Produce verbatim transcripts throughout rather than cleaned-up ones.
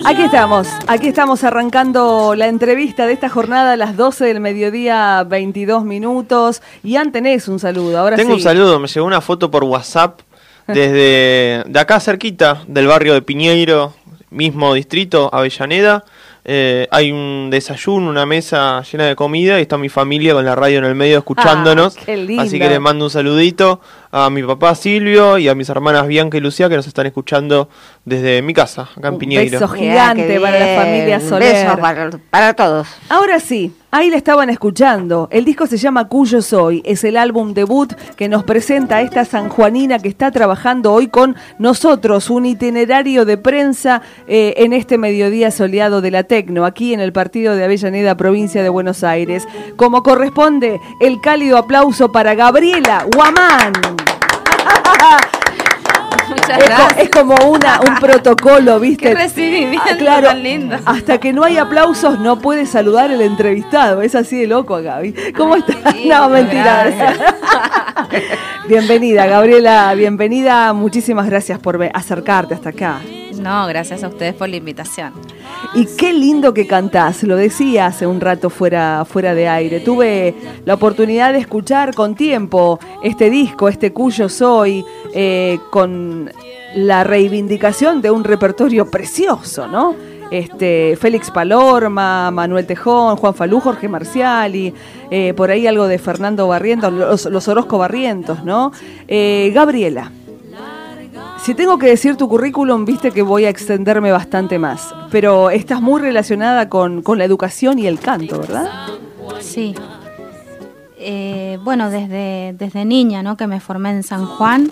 Aquí estamos, aquí estamos arrancando la entrevista de esta jornada a las doce del mediodía, veintidós minutos. Ian, tenés un saludo, ahora Tengo sí. un saludo, me llegó una foto por WhatsApp desde de acá cerquita, del barrio de Piñeiro, mismo distrito, Avellaneda. Eh, hay un desayuno, una mesa llena de comida y está mi familia con la radio en el medio escuchándonos. Ah, qué lindo. Así que les mando un saludito a mi papá Silvio y a mis hermanas Bianca y Lucía que nos están escuchando desde mi casa, acá en Un Piñeiro. beso gigante para la familia Soler. Beso para, para todos. Ahora sí, ahí la estaban escuchando. El disco se llama Cuyo Soy. Es el álbum debut que nos presenta a esta sanjuanina que está trabajando hoy con nosotros. Un itinerario de prensa eh, en este mediodía soleado de la Tecno, aquí en el partido de Avellaneda, provincia de Buenos Aires. Como corresponde, el cálido aplauso para Gabriela Guamán. Muchas Es, gracias. co- es como una, un protocolo, ¿viste? Qué recibimiento Ah, claro, tan lindo. hasta que no hay aplausos no puede saludar el entrevistado. Es así de loco, Gaby. ¿Cómo Ay, estás? qué lindo, No, mentira. gracias. Bienvenida, Gabriela. Bienvenida. Muchísimas gracias por ve- acercarte hasta acá. No, gracias a ustedes por la invitación. Y qué lindo que cantás, lo decía hace un rato fuera, fuera de aire. Tuve la oportunidad de escuchar con tiempo este disco, este Cuyo Soy, eh, con la reivindicación de un repertorio precioso, ¿no? Este, Félix Palorma, Manuel Tejón, Juan Falú, Jorge Marciali, eh, por ahí algo de Fernando Barrientos, los, los Orozco Barrientos, ¿no? Eh, Gabriela. Si tengo que decir tu currículum, viste que voy a extenderme bastante más, pero estás muy relacionada con, con la educación y el canto, ¿verdad? Sí. Eh, bueno, desde, desde niña, ¿no? Que me formé en San Juan.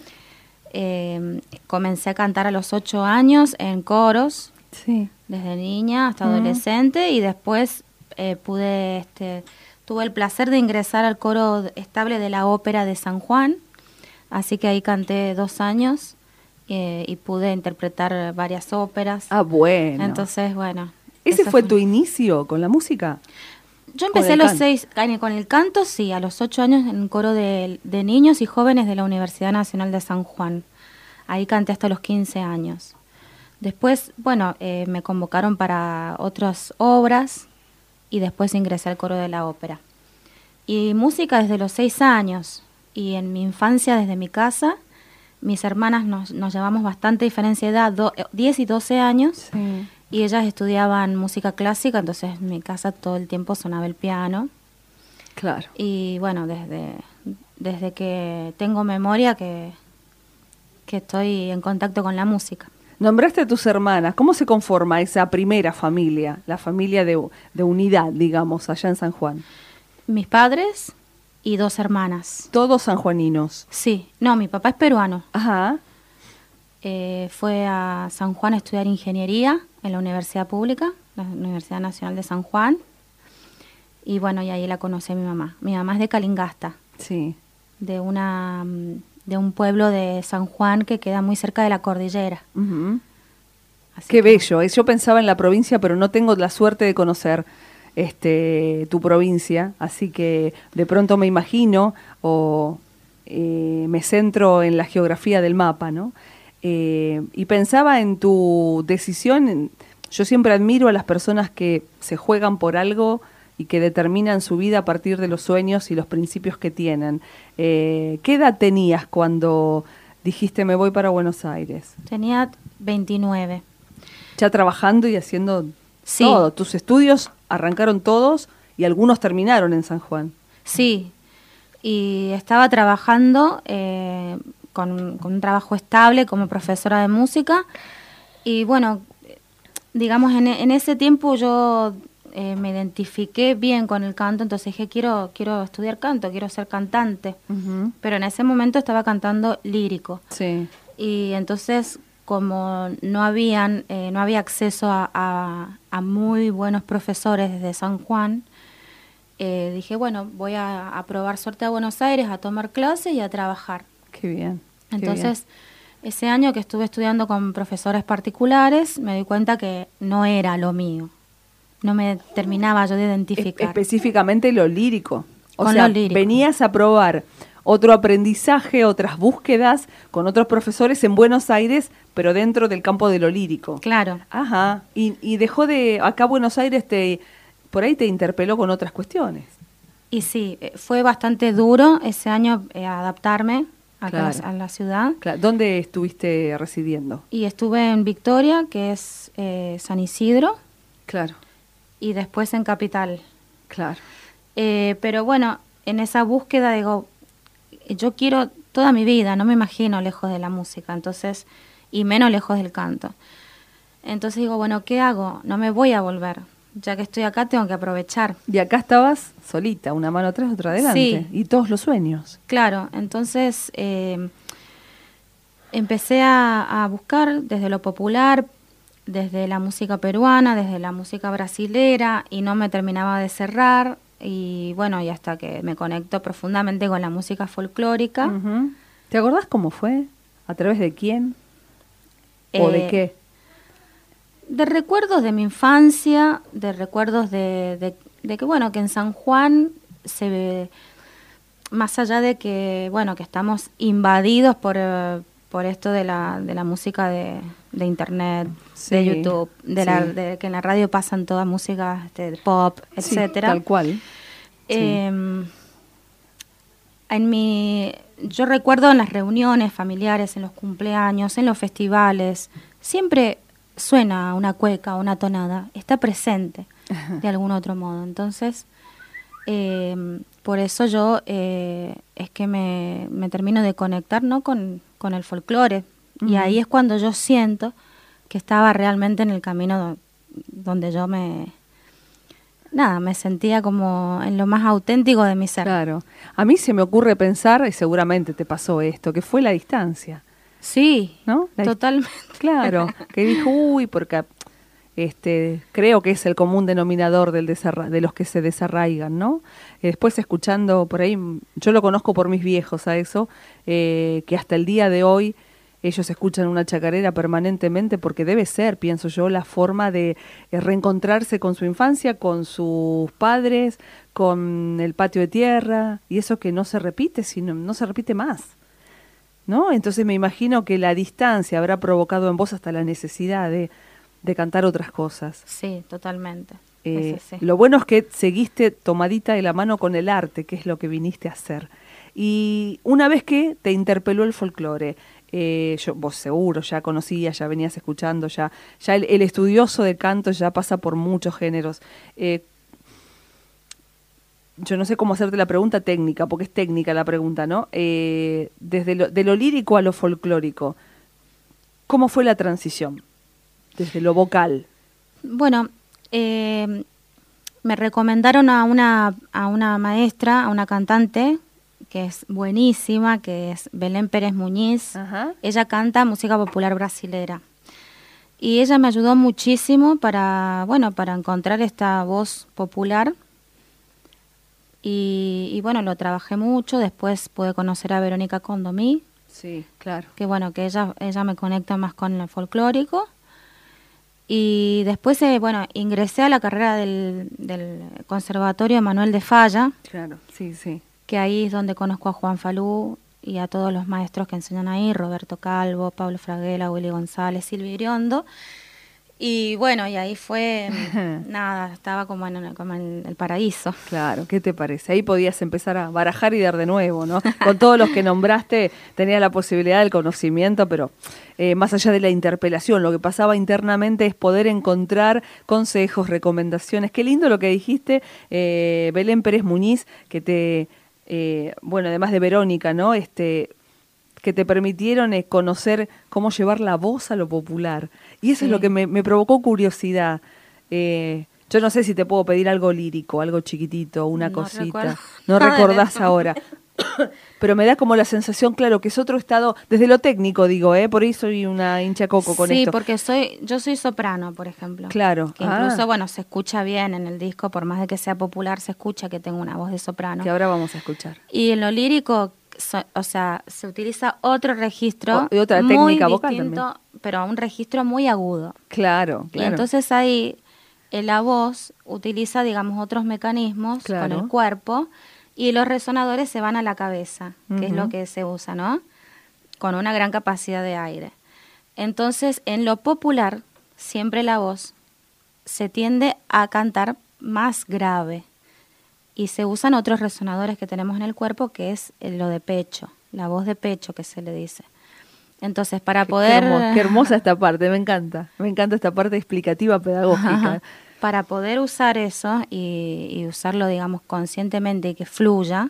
Eh, comencé a cantar a los ocho años en coros, Sí. desde niña hasta Mm. adolescente, y después eh, pude, este, tuve el placer de ingresar al coro estable de la Ópera de San Juan, así que ahí canté dos años eh, y pude interpretar varias óperas. Ah, bueno. Entonces, bueno. ¿Ese eso fue tu inicio con la música? Yo con empecé a el los canto? seis, ay, con el canto, sí, a los ocho años en un coro de, de niños y jóvenes de la Universidad Nacional de San Juan. Ahí canté hasta los quince años. Después, bueno, eh, me convocaron para otras obras y después ingresé al coro de la ópera. Y música desde los seis años. Y en mi infancia, desde mi casa, mis hermanas nos, nos llevamos bastante diferencia de edad, do- diez y doce años. Sí. Y ellas estudiaban música clásica, entonces en mi casa todo el tiempo sonaba el piano. Claro. Y bueno, desde, desde que tengo memoria que, que estoy en contacto con la música. Nombraste a tus hermanas. ¿Cómo se conforma esa primera familia, la familia de, de unidad, digamos, allá en San Juan? Mis padres y dos hermanas. Todos sanjuaninos. Sí, no, mi papá es peruano. Ajá. Eh, fue a San Juan a estudiar ingeniería en la Universidad Pública, la Universidad Nacional de San Juan. Y bueno, y ahí la conocí a mi mamá. Mi mamá es de Calingasta, Sí. de una mm, de un pueblo de San Juan que queda muy cerca de la cordillera. Ujú. Así Qué que- bello. eh. Yo pensaba en la provincia, pero no tengo la suerte de conocer este tu provincia, así que de pronto me imagino o eh, me centro en la geografía del mapa, ¿no? Eh, y pensaba en tu decisión. en- Yo siempre admiro a las personas que se juegan por algo y que determinan su vida a partir de los sueños y los principios que tienen. Eh, ¿Qué edad tenías cuando dijiste me voy para Buenos Aires? Tenía veintinueve. Ya trabajando y haciendo Sí. todo. Tus estudios arrancaron todos y algunos terminaron en San Juan. Sí, y estaba trabajando eh, con, con un trabajo estable como profesora de música. Y bueno, digamos, en, en ese tiempo yo eh, me identifiqué bien con el canto, entonces dije, quiero, quiero estudiar canto, quiero ser cantante. Pero en ese momento estaba cantando lírico. Sí. Y entonces, como no habían eh, no había acceso a, a, a muy buenos profesores desde San Juan, eh, dije, bueno, voy a, a probar suerte a Buenos Aires, a tomar clases y a trabajar. Qué bien. qué Entonces, ese año que estuve estudiando con profesores particulares, me di cuenta que no era lo mío. No me terminaba yo de bien. Es- identificar. específicamente lo lírico. O Con sea, lo lírico. venías a probar otro aprendizaje, otras búsquedas con otros profesores en Buenos Aires, pero dentro del campo de lo lírico. Claro. Ajá. Y, y dejó de, acá Buenos Aires te, por ahí te interpeló con otras cuestiones. Y sí, eh, fue bastante duro ese año eh, adaptarme acá Claro. a, la, a la ciudad. Claro. ¿Dónde estuviste residiendo? Y estuve en Victoria, que es eh, San Isidro, Claro, y después en Capital. claro. Eh, pero bueno, en esa búsqueda digo, yo quiero toda mi vida, no me imagino lejos de la música, entonces, y menos lejos del canto. Entonces digo, bueno, ¿qué hago? No me voy a volver. Ya que estoy acá, tengo que aprovechar. Y acá estabas solita, una mano atrás, otra adelante. Sí. Y todos los sueños. Claro, entonces eh, empecé a, a buscar desde lo popular, desde la música peruana, desde la música brasilera, y no me terminaba de cerrar. Y bueno, y hasta que me conecto profundamente con la música folclórica. Ujú. ¿Te acordás cómo fue? ¿A través de quién? ¿O de Eh, qué? De recuerdos de mi infancia, de recuerdos de, de, de que, bueno, que en San Juan se ve, más allá de que, bueno, que estamos invadidos por, eh, por esto de la, de la música de, de internet, Sí, de YouTube, de, sí. la, de que en la radio pasan toda música este, de pop, Sí, etcétera. tal cual. Eh, en mi, yo recuerdo en las reuniones familiares, en los cumpleaños, en los festivales, siempre suena una cueca, una tonada, está presente de algún otro modo. Entonces, eh, por eso yo eh, es que me, me termino de conectar, ¿no?, con, con el folclore. Ujú. Y ahí es cuando yo siento que estaba realmente en el camino do- donde yo me... Nada, me sentía como en lo más auténtico de mi ser. Claro. A mí se me ocurre pensar, y seguramente te pasó esto, que fue la distancia, Sí, ¿no? La dis- totalmente. Claro, que dijo, uy, porque este, creo que es el común denominador del desarra- de los que se desarraigan, ¿no? Eh, después escuchando por ahí, mm, yo lo conozco por mis viejos a eso, eh, que hasta el día de hoy ellos escuchan una chacarera permanentemente porque debe ser, pienso yo, la forma de eh, reencontrarse con su infancia, con sus padres, con el patio de tierra, y eso que no se repite, sino no se repite más, ¿no? Entonces me imagino que la distancia habrá provocado en vos hasta la necesidad de, de cantar otras cosas. Sí, totalmente. Eh, Ese sí. Lo bueno es que seguiste tomadita de la mano con el arte, que es lo que viniste a hacer. Y una vez que te interpeló el folclore, eh, yo, vos seguro ya conocías, ya venías escuchando, ya, ya el, el estudioso de canto ya pasa por muchos géneros. Eh, yo no sé cómo hacerte la pregunta técnica, porque es técnica la pregunta, ¿no? Eh, desde lo, de lo lírico a lo folclórico, ¿cómo fue la transición? Desde lo vocal. Bueno, eh, me recomendaron a una, a una maestra, a una cantante, que es buenísima, que es Belén Pérez Muñiz. Ajá. Ella canta música popular brasilera. Y ella me ayudó muchísimo para, bueno, para encontrar esta voz popular. Y, y bueno, lo trabajé mucho. Después pude conocer a Verónica Condomí, Sí, claro. que bueno, que ella, ella me conecta más con el folclórico. Y después, eh, bueno, ingresé a la carrera del, del Conservatorio Manuel de Falla, Claro, sí, sí. que ahí es donde conozco a Juan Falú y a todos los maestros que enseñan ahí, Roberto Calvo, Pablo Fraguela, Willy González, Silvio Iriondo. Y bueno, y ahí fue, nada, estaba como en, como en el paraíso. Claro, ¿qué te parece? Ahí podías empezar a barajar y dar de nuevo, ¿no? Con todos los que nombraste tenía la posibilidad del conocimiento, pero eh, más allá de la interpelación, lo que pasaba internamente es poder encontrar consejos, recomendaciones. Qué lindo lo que dijiste, eh, Belén Pérez Muñiz, que te, eh, bueno, además de Verónica, ¿no? Este, que te permitieron eh, conocer cómo llevar la voz a lo popular. Y eso Sí. es lo que me, me provocó curiosidad. Eh, yo no sé si te puedo pedir algo lírico, algo chiquitito, una No cosita. recuerdo No nada de recordás eso. ahora. Pero me da como la sensación, claro, que es otro estado, desde lo técnico digo, ¿eh? Por ahí soy una hincha coco con sí, esto. porque soy, yo soy soprano, por ejemplo. Claro. Que Ah. incluso, bueno, se escucha bien en el disco, por más de que sea popular, se escucha que tengo una voz de soprano. Que ahora vamos a escuchar. Y en lo lírico, so- o sea, se utiliza otro registro. O- y otra muy técnica vocal distinto, pero un registro muy agudo. Claro, Y claro. entonces ahí eh, la voz utiliza, digamos, otros mecanismos Claro. con el cuerpo y los resonadores se van a la cabeza, que uh-huh. es lo que se usa, ¿no? Con una gran capacidad de aire. Entonces, en lo popular, siempre la voz se tiende a cantar más grave y se usan otros resonadores que tenemos en el cuerpo, que es lo de pecho, la voz de pecho que se le dice. Entonces, para poder... Qué, hermo, qué hermosa esta parte, me encanta. Me encanta esta parte explicativa, pedagógica. Para poder usar eso y, y usarlo, digamos, conscientemente y que fluya,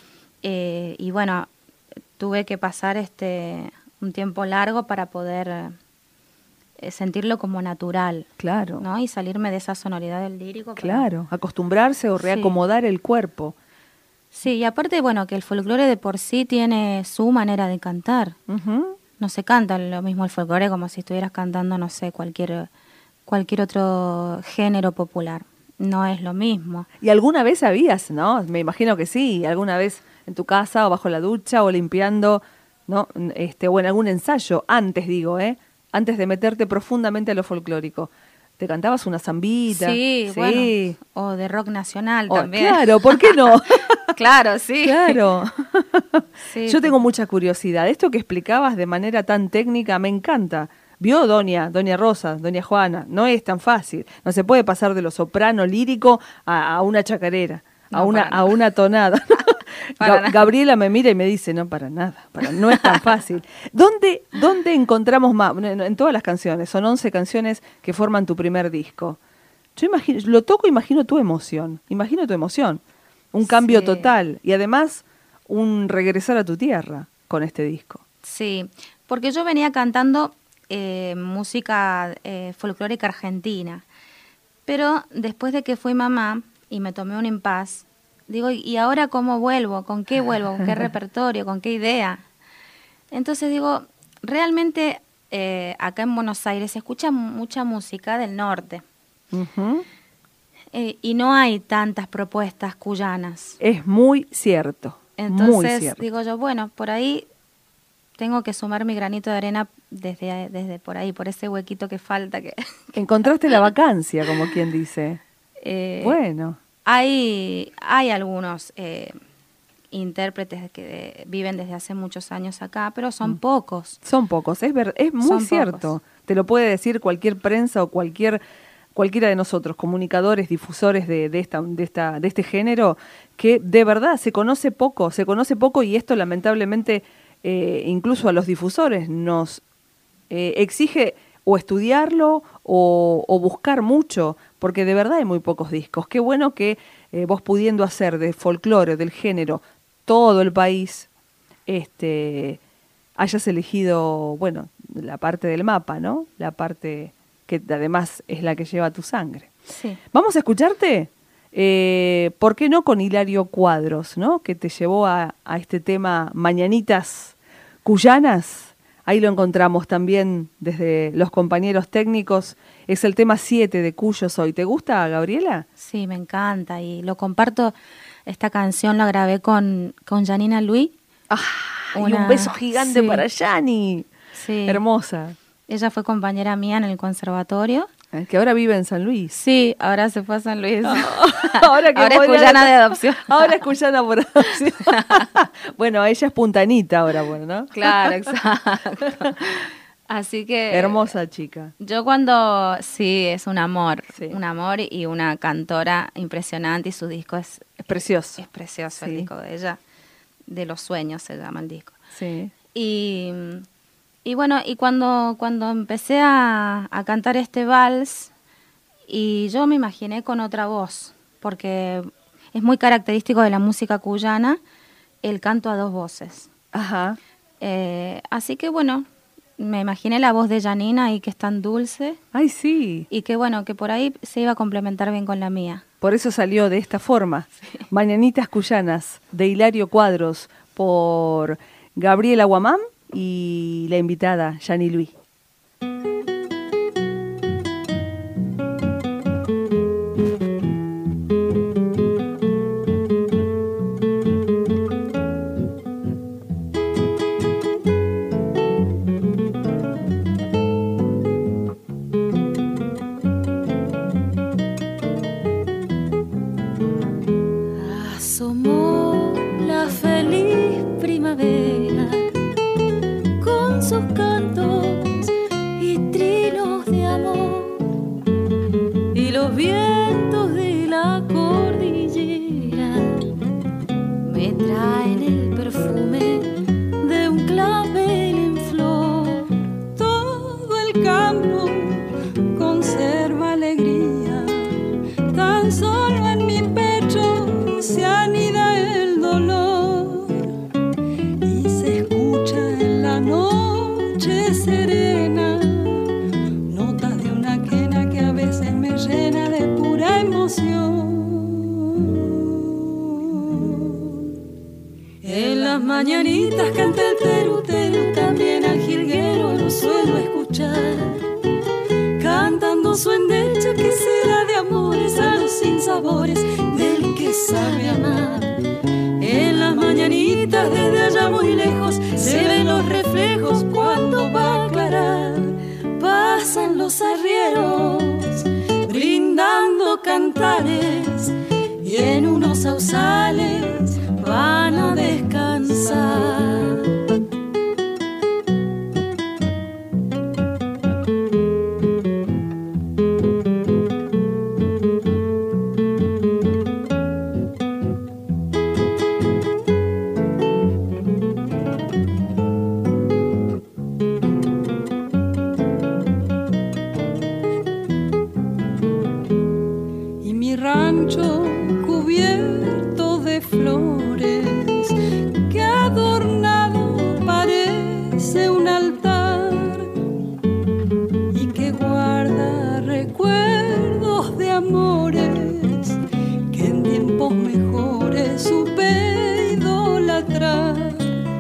eh, y bueno, tuve que pasar este un tiempo largo para poder eh, sentirlo como natural. Claro. ¿No? Y salirme de esa sonoridad del lírico. Claro, para... acostumbrarse o reacomodar sí. el cuerpo. Sí, y aparte, bueno, que el folclore de por sí tiene su manera de cantar. Uh-huh. No se canta lo mismo el folclore como si estuvieras cantando, no sé, cualquier, cualquier otro género popular. No es lo mismo. ¿Y alguna vez sabías, no? Me imagino que sí. ¿Alguna vez en tu casa o bajo la ducha o limpiando, no? Este, o en algún ensayo, antes digo, ¿eh? Antes de meterte profundamente a lo folclórico. ¿Te cantabas una zambita? Sí, sí. Bueno, o de rock nacional oh, también. Claro, ¿por qué no? Claro, sí. Claro. Sí, yo tengo mucha curiosidad. Esto que explicabas de manera tan técnica me encanta. Vio doña, doña Rosa, doña Juana, no es tan fácil. No se puede pasar de lo soprano lírico a, a una chacarera, no, a una a una tonada. Ga- Gabriela me mira y me dice, no, para nada, para, no es tan fácil. ¿Dónde, ¿Dónde encontramos más? En todas las canciones, son once canciones que forman tu primer disco. Yo imagino, lo toco, imagino tu emoción, imagino tu emoción. Un cambio sí. total y además un regresar a tu tierra con este disco. Sí, porque yo venía cantando eh, música eh, folclórica argentina, pero después de que fui mamá y me tomé un impas, digo, ¿y ahora cómo vuelvo? ¿Con qué vuelvo? ¿Con qué repertorio? ¿Con qué idea? Entonces digo, realmente eh, acá en Buenos Aires se escucha mucha música del norte. Uh-huh. Eh, y no hay tantas propuestas cuyanas. Es muy cierto. Entonces muy cierto. Digo yo, bueno, por ahí tengo que sumar mi granito de arena desde, desde por ahí, por ese huequito que falta. Que Encontraste la vacancia, como quien dice. Eh, bueno. Hay, hay algunos eh, intérpretes que de, viven desde hace muchos años acá, pero son mm. pocos. Son pocos, es, ver, es muy son cierto. Pocos. Te lo puede decir cualquier prensa o cualquier... cualquiera de nosotros, comunicadores, difusores de, de, esta, de, esta, de este género, que de verdad se conoce poco, se conoce poco y esto lamentablemente eh, incluso a los difusores nos eh, exige o estudiarlo o, o buscar mucho, porque de verdad hay muy pocos discos. Qué bueno que eh, vos pudiendo hacer de folclore, del género, todo el país, este, hayas elegido, bueno, la parte del mapa, ¿no? La parte... que además es la que lleva tu sangre. Sí. Vamos a escucharte, eh, ¿por qué no con Hilario Cuadros, ¿no? Que te llevó a, a este tema Mañanitas Cuyanas? Ahí lo encontramos también desde los compañeros técnicos. Es el tema siete de Cuyo Soy. ¿Te gusta, Gabriela? Sí, me encanta y lo comparto. Esta canción la grabé con, con Janina Luis. ¡Ah! Una... Y un beso gigante sí. para Yani. Sí. Hermosa. Ella fue compañera mía en el conservatorio. Que ahora vive en San Luis. Sí, ahora se fue a San Luis. Oh, ahora que ahora es cuyana de adopción. Ahora es cuyana por adopción. Bueno, ella es puntanita ahora, bueno, ¿no? Claro, exacto. Así que... Hermosa chica. Yo cuando... Sí, es un amor. Sí. Un amor y una cantora impresionante y su disco es... Es precioso. Es precioso sí. el disco de ella. De los sueños se llama el disco. Sí. Y... Y bueno, y cuando, cuando empecé a, a cantar este vals, y yo me imaginé con otra voz, porque es muy característico de la música cuyana el canto a dos voces. Ajá. Eh, así que bueno, me imaginé la voz de Janina y que es tan dulce. Ay, sí. Y que bueno, que por ahí se iba a complementar bien con la mía. Por eso salió de esta forma. Sí. Mañanitas Cuyanas, de Hilario Cuadros, por Gabriela Guamán y la invitada Yani Luis. Asomó mañanitas canta el teru teru, también al jilguero lo suelo escuchar, cantando su endecha que será de amores a los sinsabores del que sabe amar. En las mañanitas desde allá muy lejos se ven los reflejos cuando va a aclarar. Pasan los arrieros brindando cantares y en unos sausales van a descansar. Cubierto de flores que adornado parece un altar y que guarda recuerdos de amores que en tiempos mejores supe idolatrar.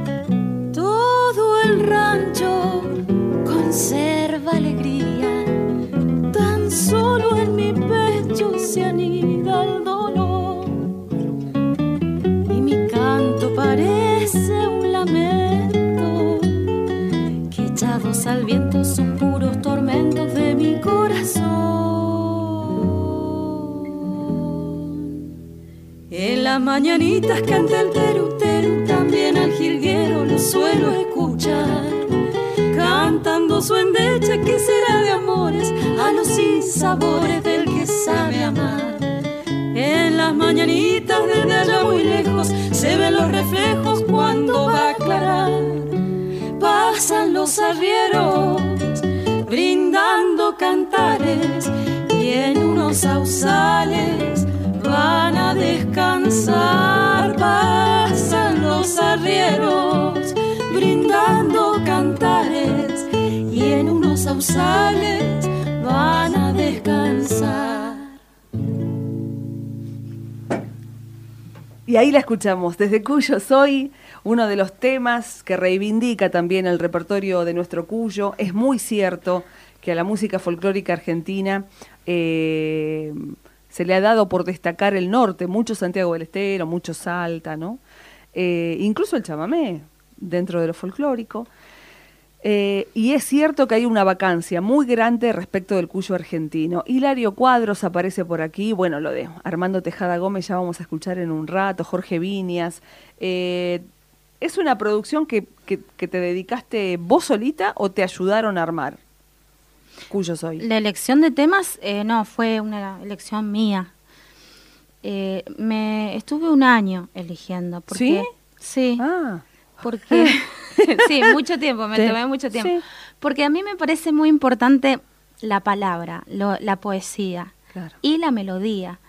Todo el rancho conserva alegría, tan solo en mi pecho se anida el dolor y mi canto parece un lamento que echados al viento son puros tormentos de mi corazón. En las mañanitas canta el teru teru, también al jilguero lo suelo escuchar, cantando su endecha que será de amores a los sinsabores del que sabe amar. En las mañanitas desde allá muy lejos se ven los reflejos cuando va a aclarar. Pasan los arrieros brindando cantares y en unos sausales van a descansar. Pasan los arrieros brindando cantares y en unos sausales van a descansar. Y ahí la escuchamos, desde Cuyo Soy, uno de los temas que reivindica también el repertorio de nuestro Cuyo. Es muy cierto que a la música folclórica argentina eh, se le ha dado por destacar el norte, mucho Santiago del Estero, mucho Salta, ¿no? Eh, incluso el chamamé, dentro de lo folclórico. Eh, y es cierto que hay una vacancia muy grande respecto del Cuyo argentino. Hilario Cuadros aparece por aquí, bueno, lo de Armando Tejada Gómez ya vamos a escuchar en un rato, Jorge Viñas. Eh, ¿Es una producción que, que, que te dedicaste vos solita o te ayudaron a armar? Cuyo Soy. La elección de temas, eh, no, fue una elección mía. Eh, me estuve un año eligiendo. Porque, ¿Sí? Sí. Ah. Porque, sí, mucho tiempo, me sí. tomé mucho tiempo. Sí. Porque a mí me parece muy importante la palabra, lo, la poesía, claro, y la melodía.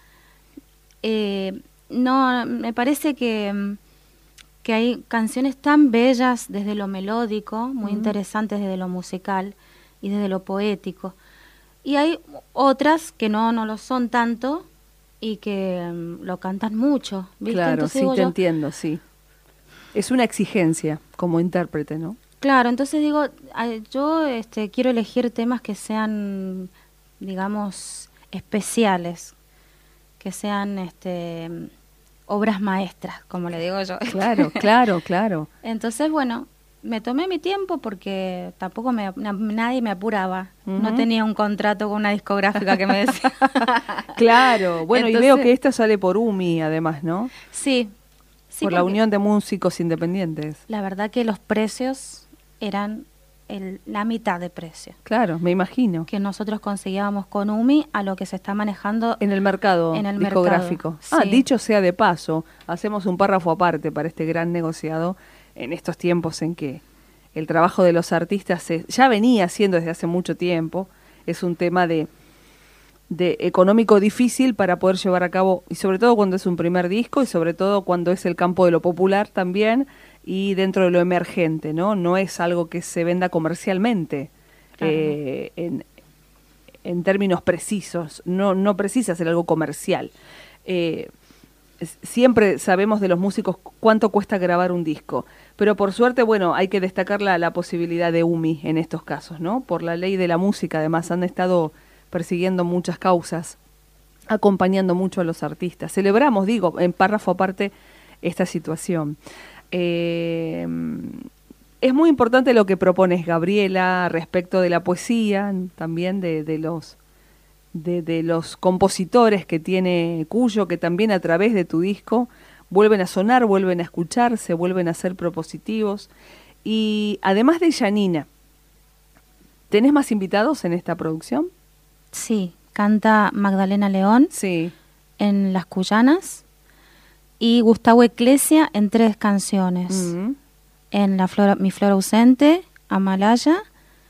Eh, no, me parece que, que hay canciones tan bellas desde lo melódico, muy uh-huh. interesantes desde lo musical y desde lo poético. Y hay otras que no, no lo son tanto y que um, lo cantan mucho, ¿viste? Claro, entonces, sí, te yo, entiendo, sí. Es una exigencia como intérprete, ¿no? Claro, entonces digo, yo este, quiero elegir temas que sean, digamos, especiales, que sean este, obras maestras, como le digo yo. Claro, claro, claro. Entonces, bueno, me tomé mi tiempo porque tampoco me, nadie me apuraba. Uh-huh. No tenía un contrato con una discográfica que me decía. Claro, bueno, entonces, y veo que esta sale por U M I además, ¿no? Sí. Sí, por la Unión de Músicos Independientes. La verdad que los precios eran el, la mitad de precio. Claro, me imagino. Que nosotros conseguíamos con U M I a lo que se está manejando en el mercado en el discográfico. Mercado. Ah, Sí. Dicho sea de paso, hacemos un párrafo aparte para este gran negociado en estos tiempos en que el trabajo de los artistas se, ya venía haciendo desde hace mucho tiempo. Es un tema de... de económico difícil para poder llevar a cabo, y sobre todo cuando es un primer disco, y sobre todo cuando es el campo de lo popular también, y dentro de lo emergente, ¿no? No es algo que se venda comercialmente, claro, eh, en, en términos precisos, no, no precisa ser algo comercial. Eh, siempre sabemos de los músicos cuánto cuesta grabar un disco, pero por suerte, bueno, hay que destacar la, la posibilidad de U M I en estos casos, ¿no? Por la ley de la música, además, han estado persiguiendo muchas causas, acompañando mucho a los artistas. Celebramos, digo, en párrafo aparte, esta situación. Eh, es muy importante lo que propones, Gabriela, respecto de la poesía, también de, de los de, de los compositores que tiene Cuyo, que también a través de tu disco vuelven a sonar, vuelven a escucharse, vuelven a ser propositivos. Y además de Yanina, ¿tenés más invitados en esta producción? Sí, canta Magdalena León Sí. en Las Cuyanas y Gustavo Eclesia en tres canciones. Mm. En la flor, Mi Flor Ausente, Amalaya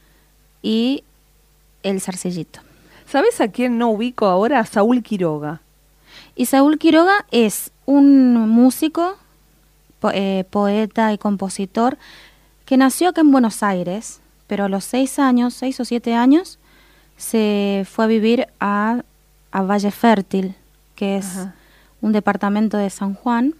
y El Zarcellito. ¿Sabés a quién no ubico ahora? A Saúl Quiroga. Y Saúl Quiroga es un músico, po- eh, poeta y compositor que nació acá en Buenos Aires, pero a los seis años, seis o siete años, se fue a vivir a, a Valle Fértil, que es Ajá. un departamento de San Juan.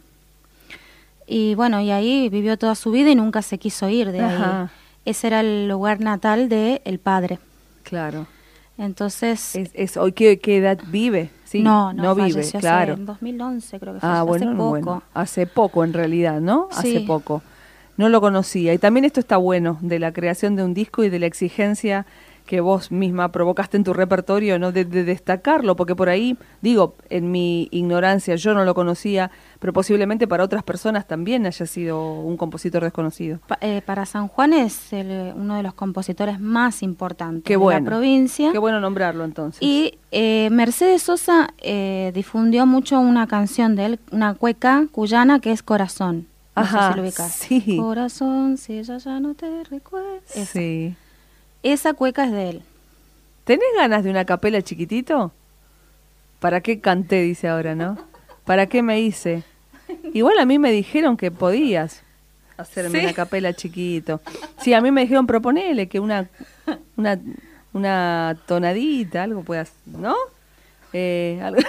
Y bueno, y ahí vivió toda su vida y nunca se quiso ir de Ajá. ahí. Ese era el lugar natal de el padre. Claro. Entonces, Es, es, hoy ¿qué, qué edad vive? Sí, no, no, vive, falleció claro. hace, en dos mil once creo que fue, Ah, hace bueno, poco. bueno, hace poco en realidad, ¿no? Hace Sí. poco. No lo conocía. Y también esto está bueno, de la creación de un disco y de la exigencia que vos misma provocaste en tu repertorio, ¿no? De, de destacarlo, porque por ahí, digo, en mi ignorancia, yo no lo conocía, pero posiblemente para otras personas también haya sido un compositor desconocido. Pa- eh, para San Juan es el, uno de los compositores más importantes Qué de bueno. la provincia. Qué bueno nombrarlo entonces. Y eh, Mercedes Sosa eh, difundió mucho una canción de él, una cueca cuyana que es Corazón. No Ajá, sé si lo ubicás. sí. Corazón, si ella ya no te recuerda. Esa. Sí. Esa cueca es de él. ¿Tenés ganas de una capela chiquitito? ¿Para qué canté? Dice ahora, ¿no? ¿Para qué me hice? Igual a mí me dijeron que podías hacerme ¿Sí? una capela chiquito. Sí, a mí me dijeron proponele que una una una tonadita, algo puedas, ¿no? Eh, algo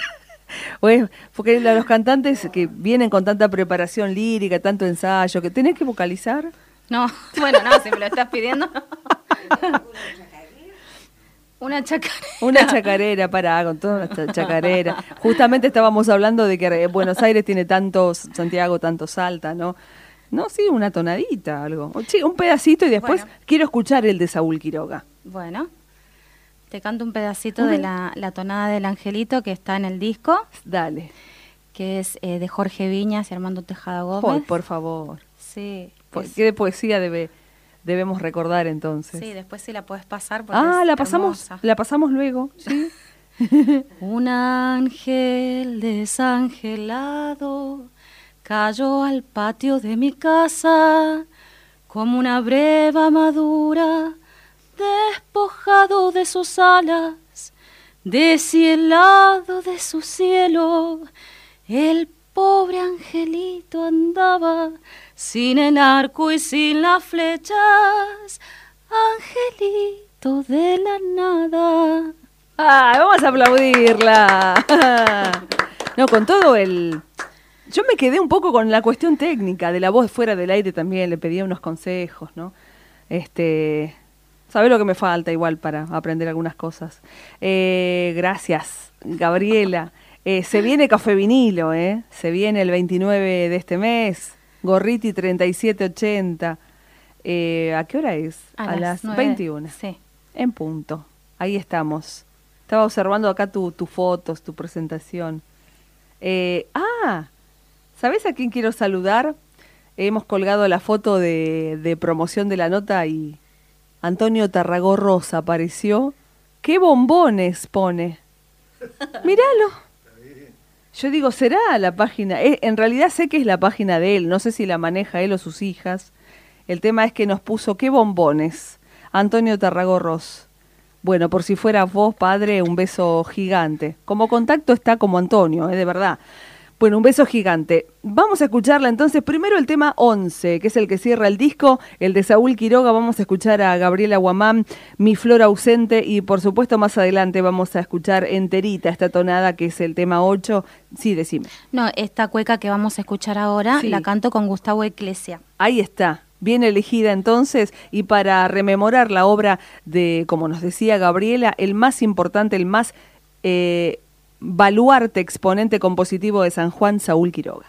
o es- porque la- los cantantes que vienen con tanta preparación lírica, tanto ensayo, que tenés que vocalizar. No, bueno, no, si me lo estás pidiendo. Una chacarera. Una chacarera, para con toda una cha- chacarera. Justamente estábamos hablando de que eh, Buenos Aires tiene tantos, Santiago, tanto Salta, ¿no? No, sí, una tonadita, algo. O, sí, un pedacito y después Bueno. quiero escuchar el de Saúl Quiroga. Bueno, te canto un pedacito de la, la tonada del Angelito que está en el disco, Dale. que es eh, de Jorge Viñas y Armando Tejada Por, Gómez. por favor. Sí, Por- es- ¿Qué de poesía debe, debemos recordar entonces? sí, después sí la puedes pasar porque Ah, es la pasamos, hermosa. la pasamos luego, sí. Un ángel desangelado cayó al patio de mi casa como una breva madura, despojado de sus alas, deshielado de su cielo. El pobre angelito andaba sin el arco y sin las flechas, angelito de la nada. ¡Ah, vamos a aplaudirla! No, con todo el... Yo me quedé un poco con la cuestión técnica de la voz fuera del aire también, le pedía unos consejos, ¿no? Este... ¿Sabés lo que me falta igual para aprender algunas cosas? Eh, gracias, Gabriela. Eh, se viene Café Vinilo, ¿eh? Se viene el veintinueve de este mes. Gorriti treinta y siete ochenta. Eh, ¿A qué hora es? A las nueve. veintiuna. Sí. En punto. Ahí estamos. Estaba observando acá tus tu fotos, tu presentación. Eh, ah, ¿sabés a quién quiero saludar? Hemos colgado la foto de, de promoción de la nota y Antonio Tarragorros apareció. ¡Qué bombones pone! Míralo. Yo digo, ¿será la página? Eh, en realidad sé que es la página de él. No sé si la maneja él o sus hijas. El tema es que nos puso, ¡qué bombones! Antonio Tarragorros. Bueno, por si fuera vos, padre, un beso gigante. Como contacto está como Antonio, ¿eh? De verdad. Bueno, un beso gigante. Vamos a escucharla entonces. Primero el tema once, que es el que cierra el disco, el de Saúl Quiroga. Vamos a escuchar a Gabriela Guamán, Mi Flor Ausente, y por supuesto más adelante vamos a escuchar enterita esta tonada, que es el tema ocho. Sí, decime. No, esta cueca que vamos a escuchar ahora, Sí. la canto con Gustavo Eclesia. Ahí está, bien elegida entonces, y para rememorar la obra de, como nos decía Gabriela, el más importante, el más eh, baluarte, exponente compositivo de San Juan, Saúl Quiroga.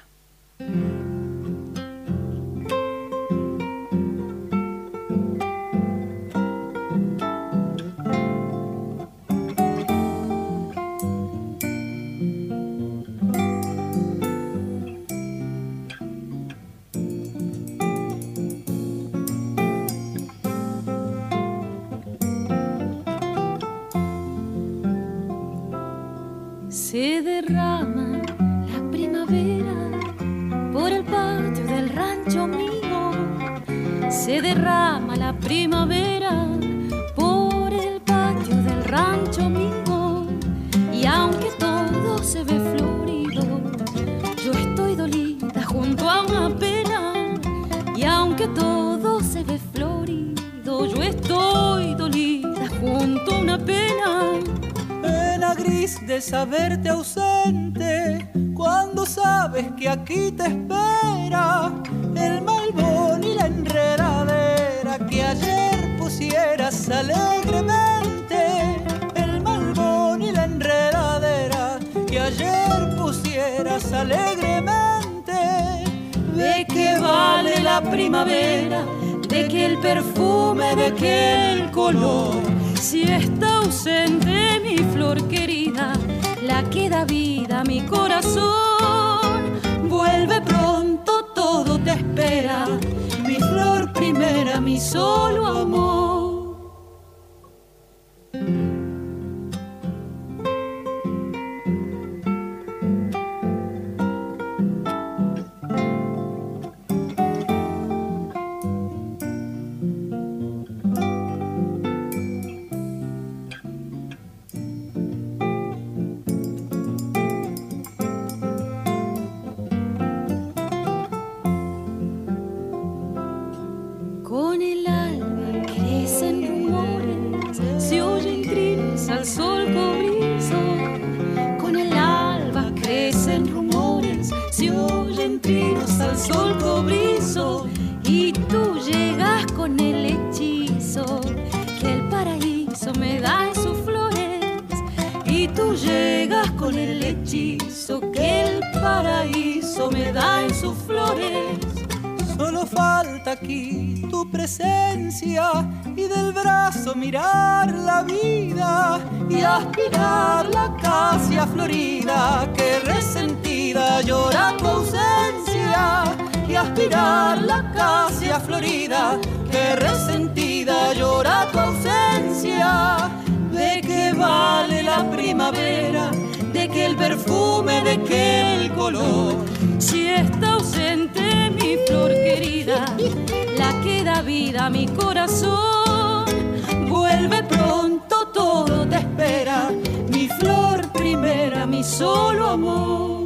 Se derrama la primavera por el patio del rancho mío. Se derrama la primavera por el patio del rancho mío. Y aunque todo se ve florido, yo estoy dolida junto a una pena. Y aunque todo se ve florido, yo estoy dolida junto a una pena. Pena gris de saberte ausente, cuando sabes que aquí te espera el malbón y la enredadera que ayer pusieras alegremente. El malbón y la enredadera que ayer pusieras alegremente. ¿De qué vale la primavera? ¿De qué el perfume? ¿De qué el color? Si está ausente mi flor querida, la que da vida a mi corazón. Vuelve pronto, todo te espera, mi flor primera, mi solo amor. Con el alba crecen rumores, se oyen trinos al sol cobrizo. Con el alba crecen rumores, se oyen trinos al sol cobrizo. Y tú llegas con el hechizo que el paraíso me da en sus flores. Y tú llegas con el hechizo que el paraíso me da en sus flores. Solo falta aquí tu presencia y del brazo mirar la vida y aspirar la acacia florida que resentida llora tu ausencia. Y aspirar la acacia florida que resentida llora tu ausencia. ¿De qué vale la primavera? ¿De qué el perfume? ¿De qué el color? Si está ausente mi flor querida, la que da vida a mi corazón. Vuelve pronto, todo te espera, mi flor primera, mi solo amor.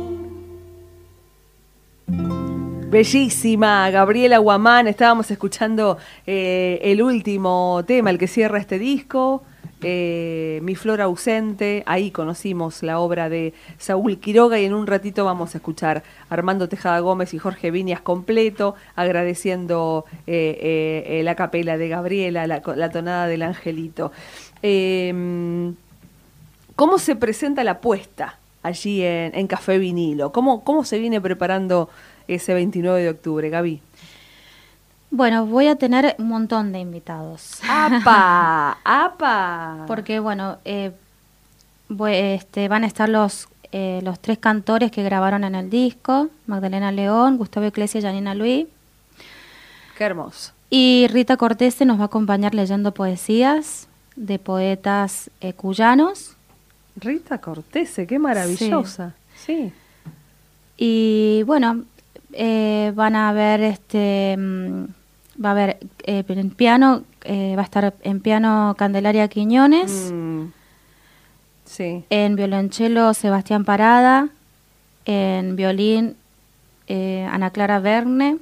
Bellísima, Gabriela Guamán. Estábamos escuchando eh, el último tema, el que cierra este disco, eh, Mi Flor Ausente. Ahí conocimos la obra de Saúl Quiroga y en un ratito vamos a escuchar a Armando Tejada Gómez y Jorge Viñas completo, agradeciendo eh, eh, la capela de Gabriela, la, la tonada del Angelito. Eh, ¿Cómo se presenta la puesta allí en, en Café Vinilo? ¿Cómo, cómo se viene preparando ese veintinueve de octubre, Gaby? Bueno, voy a tener un montón de invitados. ¡Apa! ¡Apa! Porque, bueno, eh, voy- este, van a estar los, eh, los tres cantores que grabaron en el disco, Magdalena León, Gustavo Eclesia y Janina Luis. ¡Qué hermoso! Y Rita Cortese nos va a acompañar leyendo poesías de poetas eh, cuyanos. Rita Cortese, qué maravillosa. Sí. Y bueno, eh, van a ver, este, mm, va a haber eh, en piano, eh, va a estar en piano Candelaria Quiñones, Mm, sí. en violonchelo Sebastián Parada, En violín, eh, Ana Clara Verne.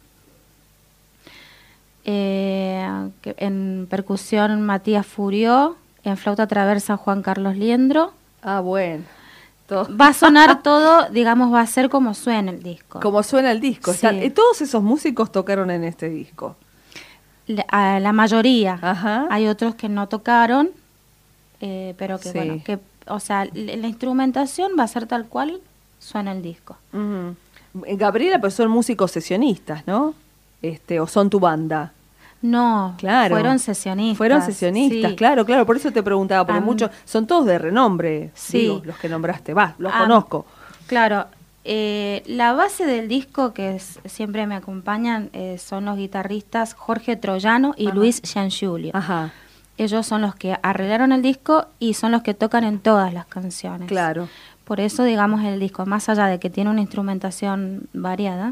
Eh, que- en percusión, Matías Furió. En flauta traversa, Juan Carlos Liendro. Ah, bueno. Todo. Va a sonar todo, digamos, va a ser como suena el disco. Como suena el disco. Sí. Están- y todos esos músicos tocaron en este disco. Le- a la mayoría. Ajá. Hay otros que no tocaron, eh, pero que Sí. bueno, que, o sea, l- la instrumentación va a ser tal cual suena el disco. Ujú. Gabriela, pero son músicos sesionistas, ¿no? Este, o son tu banda. No, Claro. fueron sesionistas. Fueron sesionistas, sí. claro, claro, por eso te preguntaba, porque Am- muchos, son todos de renombre, Sí. digo, los que nombraste, va, los Am- conozco. Claro, eh, la base del disco que es- siempre me acompañan eh, son los guitarristas Jorge Troyano y Ajá. Luis Giangiulio. Ajá, Ellos son los que arreglaron el disco y son los que tocan en todas las canciones. claro. Por eso, digamos, el disco, más allá de que tiene una instrumentación variada,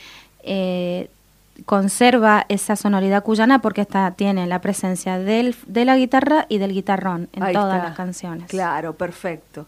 eh, conserva esa sonoridad cuyana porque está, tiene la presencia del, de la guitarra y del guitarrón en Ahí todas está. las canciones. Claro, perfecto.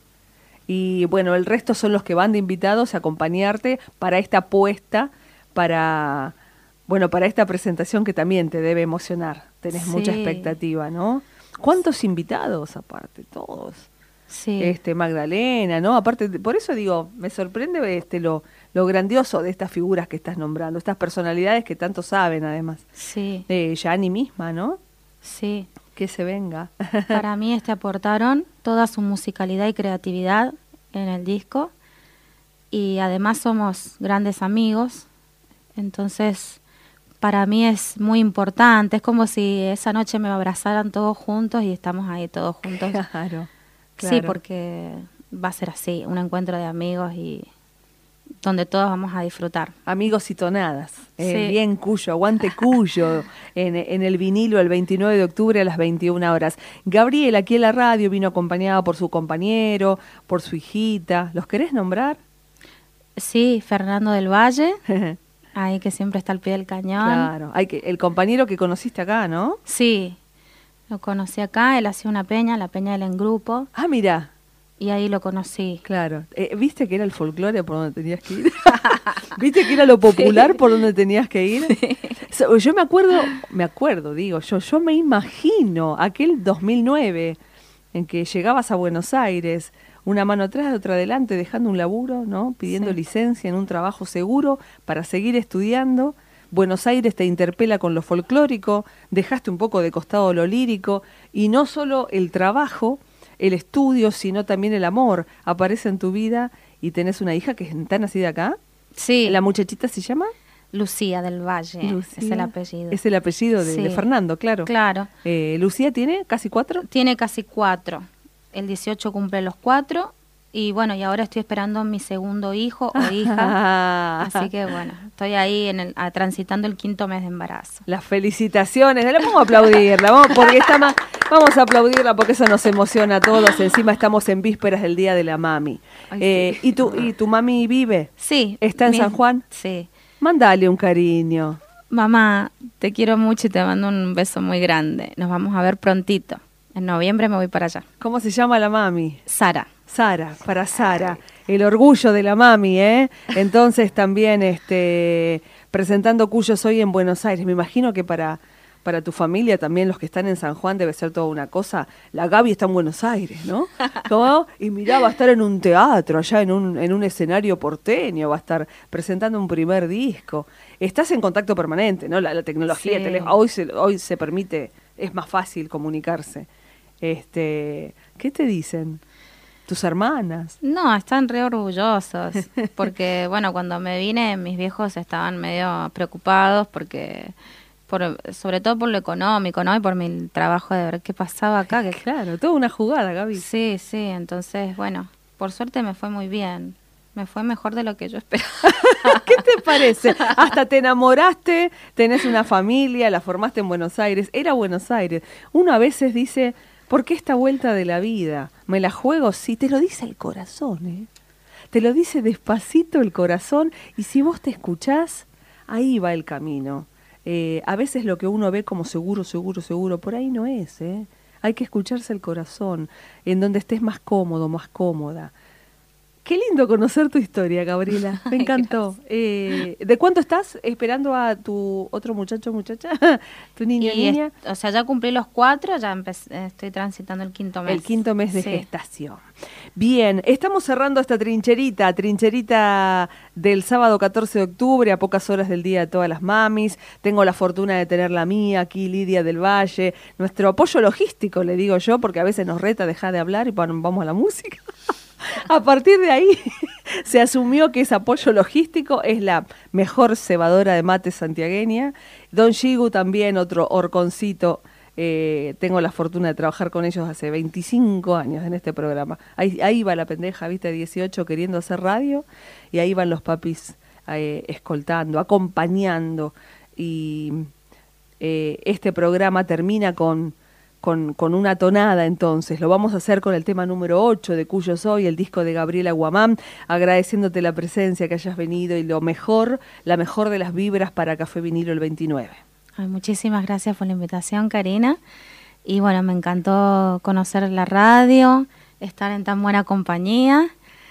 Y bueno, el resto son los que van de invitados a acompañarte para esta apuesta, para, bueno, para esta presentación que también te debe emocionar. Tenés Sí. mucha expectativa, ¿no? ¿Cuántos invitados aparte? Todos. Sí, Este, Magdalena, ¿no? Aparte, de- por eso digo, me sorprende este lo, lo grandioso de estas figuras que estás nombrando, estas personalidades que tanto saben además. sí, Eh, Yani misma, ¿no? sí. Que se venga. Para mí este aportaron toda su musicalidad y creatividad en el disco y además somos grandes amigos, entonces para mí es muy importante, es como si esa noche me abrazaran todos juntos y estamos ahí todos juntos. Claro, Sí, claro. porque va a ser así, un encuentro de amigos y donde todos vamos a disfrutar. Amigos y tonadas. Eh, Sí. Bien Cuyo, aguante Cuyo, en, en el vinilo el veintinueve de octubre a las veintiuna horas. Gabriel, aquí en la radio, vino acompañada por su compañero, por su hijita. ¿Los querés nombrar? Sí, Fernando del Valle, ahí que siempre está al pie del cañón. Claro, hay que, el compañero que conociste acá, ¿no? Sí, lo conocí acá, él hacía una peña, la peña del Engrupo, Ah, mira, y ahí lo conocí. claro. Eh, ¿Viste que era el folclore por donde tenías que ir? ¿Viste que era lo popular por donde tenías que ir? So, yo me acuerdo, me acuerdo, digo, yo, yo me imagino aquel dos mil nueve en que llegabas a Buenos Aires, una mano atrás, otra adelante, dejando un laburo, ¿no? Pidiendo Sí. licencia en un trabajo seguro para seguir estudiando. Buenos Aires te interpela con lo folclórico, dejaste un poco de costado lo lírico, y no solo el trabajo, el estudio, sino también el amor aparece en tu vida, y tenés una hija que está nacida acá. Sí, ¿La muchachita se llama? Lucía del Valle, es Lucía. el apellido. Es el apellido de, Sí. de Fernando, claro. Claro, Eh, ¿Lucía tiene casi cuatro? tiene casi cuatro. El dieciocho cumple los cuatro y bueno, y ahora estoy esperando mi segundo hijo o hija. Así que bueno, estoy ahí en el, a- transitando el quinto mes de embarazo. Las felicitaciones, la vamos a aplaudirla, vamos, porque está más, vamos a aplaudirla porque eso nos emociona a todos. Encima estamos en vísperas del Día de la Mami. Ay, Eh, sí. ¿y, tu, ¿Y tu mami vive? Sí. ¿Está en mi- San Juan? Sí. Mándale un cariño. Mamá, te quiero mucho y te mando un beso muy grande. Nos vamos a ver prontito. En noviembre me voy para allá. ¿Cómo se llama la mami? Sara. Sara, para Sara, el orgullo de la mami, ¿eh? Entonces también este, presentando Cuyo Soy en Buenos Aires. Me imagino que para, para tu familia también, los que están en San Juan, debe ser toda una cosa. La Gaby está en Buenos Aires, ¿no? ¿Cómo? Y mirá, va a estar en un teatro, allá en un, en un escenario porteño, va a estar presentando un primer disco. Estás en contacto permanente, ¿no? La, la tecnología, Sí. tele- hoy, se, hoy se permite, es más fácil comunicarse. Este, ¿qué te dicen? ¿Tus hermanas? No, están re orgullosos. Porque, bueno, cuando me vine, mis viejos estaban medio preocupados porque, por, sobre todo por lo económico, ¿no? Y por mi trabajo de ver qué pasaba acá. Que, Claro, toda una jugada, Gaby. sí, sí, entonces, bueno, por suerte me fue muy bien. Me fue mejor de lo que yo esperaba. ¿Qué te parece? Hasta te enamoraste, tenés una familia, la formaste en Buenos Aires. Era Buenos Aires. Uno a veces dice, ¿por qué esta vuelta de la vida? ¿Me la juego? Sí, te lo dice el corazón, ¿eh? Te lo dice despacito el corazón, y si vos te escuchás, ahí va el camino. Eh, a veces lo que uno ve como seguro, seguro, seguro, por ahí no es, ¿eh? Hay que escucharse el corazón, en donde estés más cómodo, más cómoda. Qué lindo conocer tu historia, Gabriela. Me encantó. Eh, ¿De cuánto estás esperando a tu otro muchacho, muchacha? ¿Tu niña, Y niña? es- o sea, ya cumplí los cuatro, ya empecé, estoy transitando el quinto mes. El quinto mes de Sí. gestación. Bien, estamos cerrando esta trincherita, trincherita del sábado catorce de octubre, a pocas horas del Día de Todas las Mamis. Tengo la fortuna de tener la mía aquí, Lidia del Valle, nuestro apoyo logístico, le digo yo, porque a veces nos reta dejar de hablar y bueno, vamos a la música. A partir de ahí se asumió que ese apoyo logístico es la mejor cebadora de mate santiagueña. Don Shigu también, otro horconcito. Eh, tengo la fortuna de trabajar con ellos hace veinticinco años en este programa. Ahí, ahí va la pendeja, viste, dieciocho queriendo hacer radio, y ahí van los papis eh, escoltando, acompañando. Y eh, este programa termina con... Con, con una tonada, entonces. Lo vamos a hacer con el tema número ocho de Cuyo Soy, el disco de Gabriela Guamán, agradeciéndote la presencia, que hayas venido y lo mejor, la mejor de las vibras para Café Vinilo el veintinueve. Ay, muchísimas gracias por la invitación, Karina. Y bueno, me encantó conocer la radio, estar en tan buena compañía.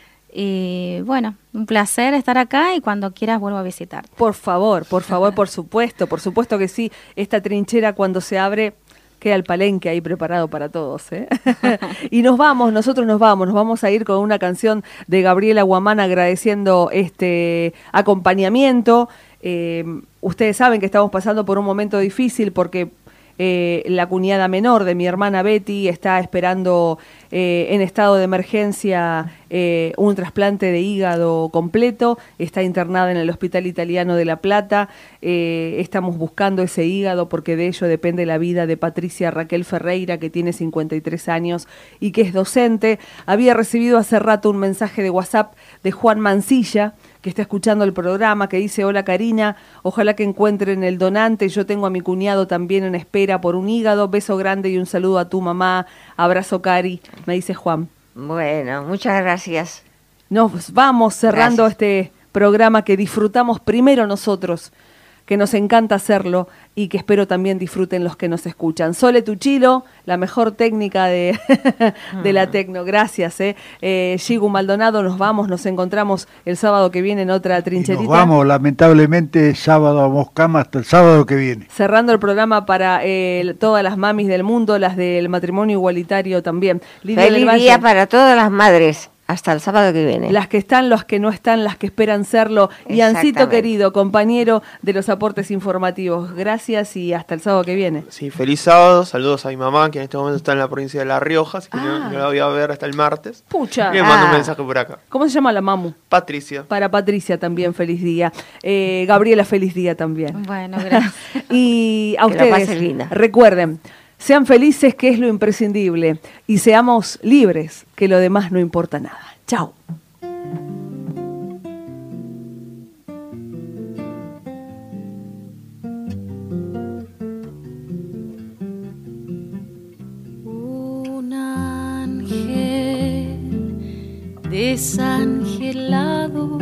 Y bueno, un placer estar acá y cuando quieras vuelvo a visitarte. Por favor, por favor, por supuesto, por supuesto que sí. Esta trinchera cuando se abre... queda el palenque ahí preparado para todos, ¿eh? Y nos vamos, nosotros nos vamos, nos vamos a ir con una canción de Gabriela Guamán agradeciendo este acompañamiento. Eh, ustedes saben que estamos pasando por un momento difícil porque eh, la cuñada menor de mi hermana Betty está esperando eh, en estado de emergencia eh, un trasplante de hígado completo, está internada en el Hospital Italiano de La Plata. Eh, estamos buscando ese hígado porque de ello depende la vida de Patricia Raquel Ferreira, que tiene cincuenta y tres años y que es docente. Había recibido hace rato un mensaje de WhatsApp de Juan Mancilla, que está escuchando el programa, que dice: hola Karina, ojalá que encuentren el donante, yo tengo a mi cuñado también en espera por un hígado, beso grande y un saludo a tu mamá, abrazo Cari, me dice Juan. Bueno, muchas gracias. Nos vamos cerrando Gracias. este programa que disfrutamos primero nosotros, que nos encanta hacerlo y que espero también disfruten los que nos escuchan. Sole Tuchilo, la mejor técnica de, de la tecno. Gracias, eh. eh Shigu Maldonado, nos vamos, nos encontramos el sábado que viene en otra Y trincherita. nos vamos, lamentablemente, sábado a Moscama hasta el sábado que viene. Cerrando el programa para eh, todas las mamis del mundo, las del matrimonio igualitario también. Lidia del Feliz Valle, día para todas las madres. Hasta el sábado que viene. las que están, los que no están, las que esperan serlo. Y Ancito Exactamente. querido, compañero de los aportes informativos, gracias y hasta el sábado que viene. Sí, feliz sábado, saludos a mi mamá, que en este momento está en la provincia de La Rioja, así que Ah. no, no la voy a ver hasta el martes. Pucha. Y le mando Ah. un mensaje por acá. ¿Cómo se llama la mamu? Patricia. Para Patricia también, feliz día. Eh, Gabriela, feliz día también. Bueno, gracias. Y a Que la ustedes, pasen linda. recuerden, sean felices, que es lo imprescindible, y seamos libres, que lo demás no importa nada. Chao. Un ángel desangelado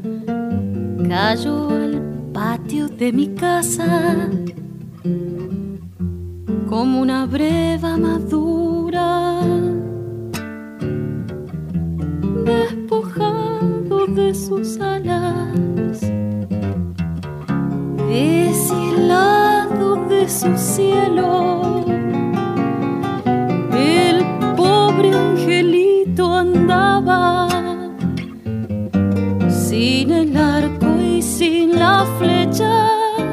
cayó al patio de mi casa como una breva madura, despojado de sus alas, deshielado de su cielo. El pobre angelito andaba sin el arco y sin las flechas,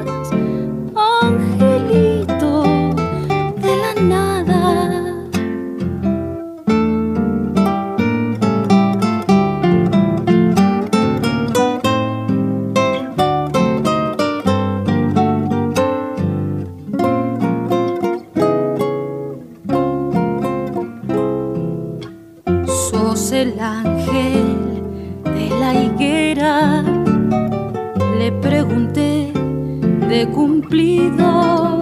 angelito de la nada. Sos el ángel de la higuera, le pregunté de cumplido,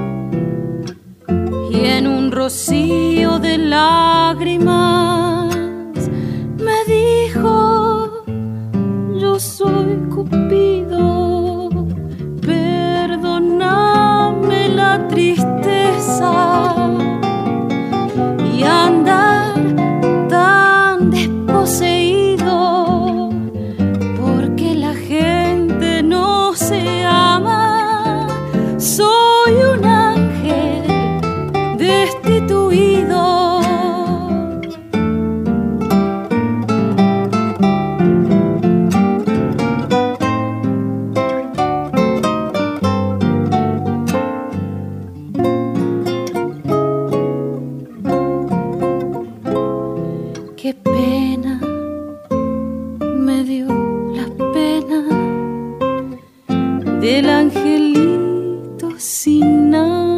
y en un rocío de lágrimas me dijo: yo soy Cupido, perdóname la tristeza y andar tan desposeído. qué pena me dio la pena del angelito sin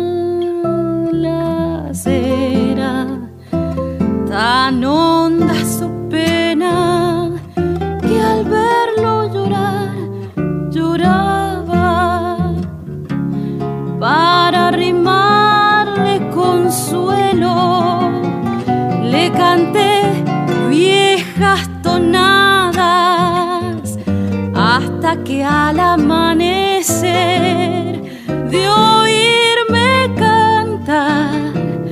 alas. Era tan honda su pena que al verlo llorar lloraba. Para rimarle consuelo le canté viejas tonadas hasta que al amanecer de oírme cantar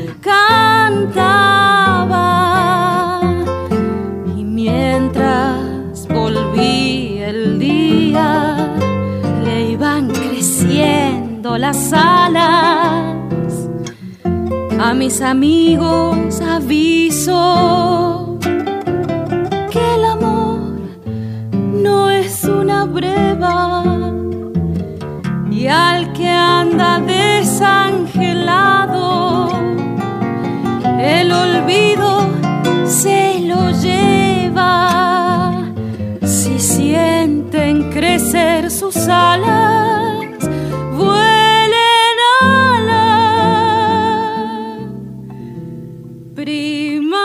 cantaba. Y mientras volvía el día le iban creciendo las alas. A mis amigos aviso que el amor no es una breva, y al que anda desangelado el olvido se lo lleva. Si sienten crecer sus alas, vuelen a la primavera.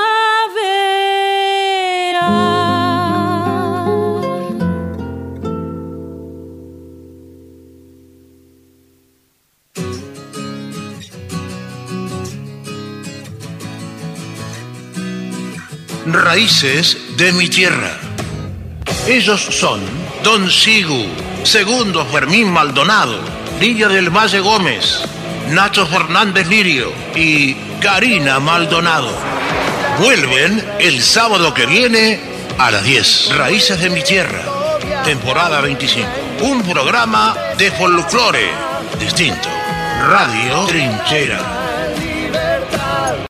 Raíces de mi tierra. Ellos son Don Sigu, Segundo Fermín Maldonado, Lidia del Valle Gómez, Nacho Fernández Lirio y Karina Maldonado. Vuelven el sábado que viene a las diez. Raíces de mi tierra, temporada veinticinco. Un programa de folclore distinto. Radio Trinchera.